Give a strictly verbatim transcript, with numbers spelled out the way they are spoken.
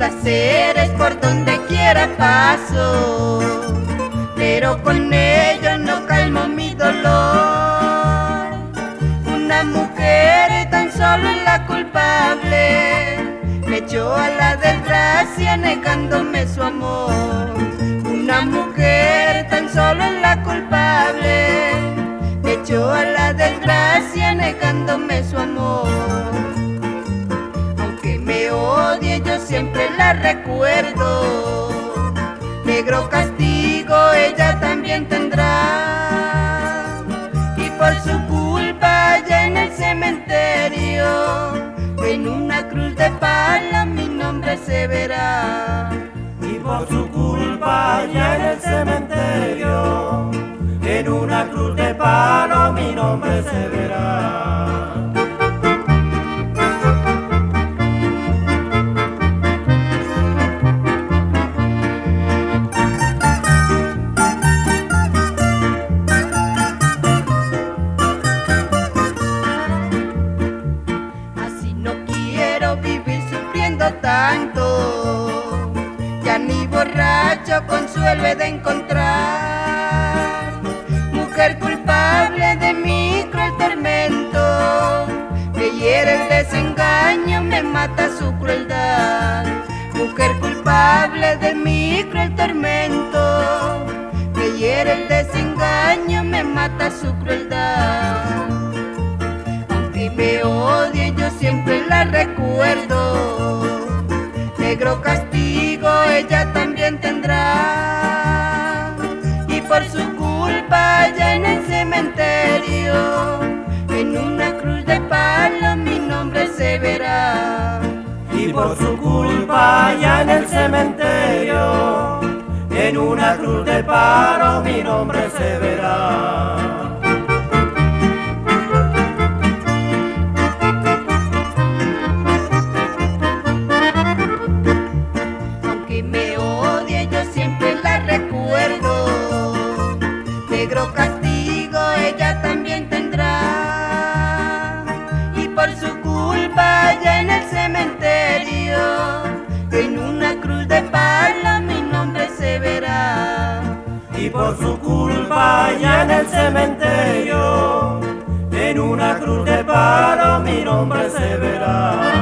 placeres por donde quiera paso, pero con ellos no calmo mi dolor. Una mujer tan solo es la culpable, me echó a la desgracia negándome su amor. Una mujer tan solo es la culpable, me echó a la desgracia negándome su amor. Aunque me odie yo siempre la recuerdo, negro castigo ella también tendrá, y por su culpa allá en el cementerio, en una cruz de palo mi nombre se verá. Y por su culpa allá en el cementerio, en una cruz de palo mi nombre se verá. Así no quiero vivir sufriendo tanto, ya ni borracho consuelo he de encontrar. Mujer culpable de mi cruel tormento, me hiere el desengaño, me mata su crueldad. Mujer culpable de mi cruel tormento, me hiere el desengaño, me mata su crueldad. Aunque me odie yo siempre la recuerdo, negro castigo ella también tendrá, y por su culpa allá en el cementerio, en una cruz de palo mi nombre se verá. Y por su culpa allá en el cementerio, en una cruz de palo mi nombre se verá. Negro castigo ella también tendrá, y por su culpa allá en el cementerio, en una cruz de palo mi nombre se verá. Y por su culpa allá en el cementerio, en una cruz de palo mi nombre se verá.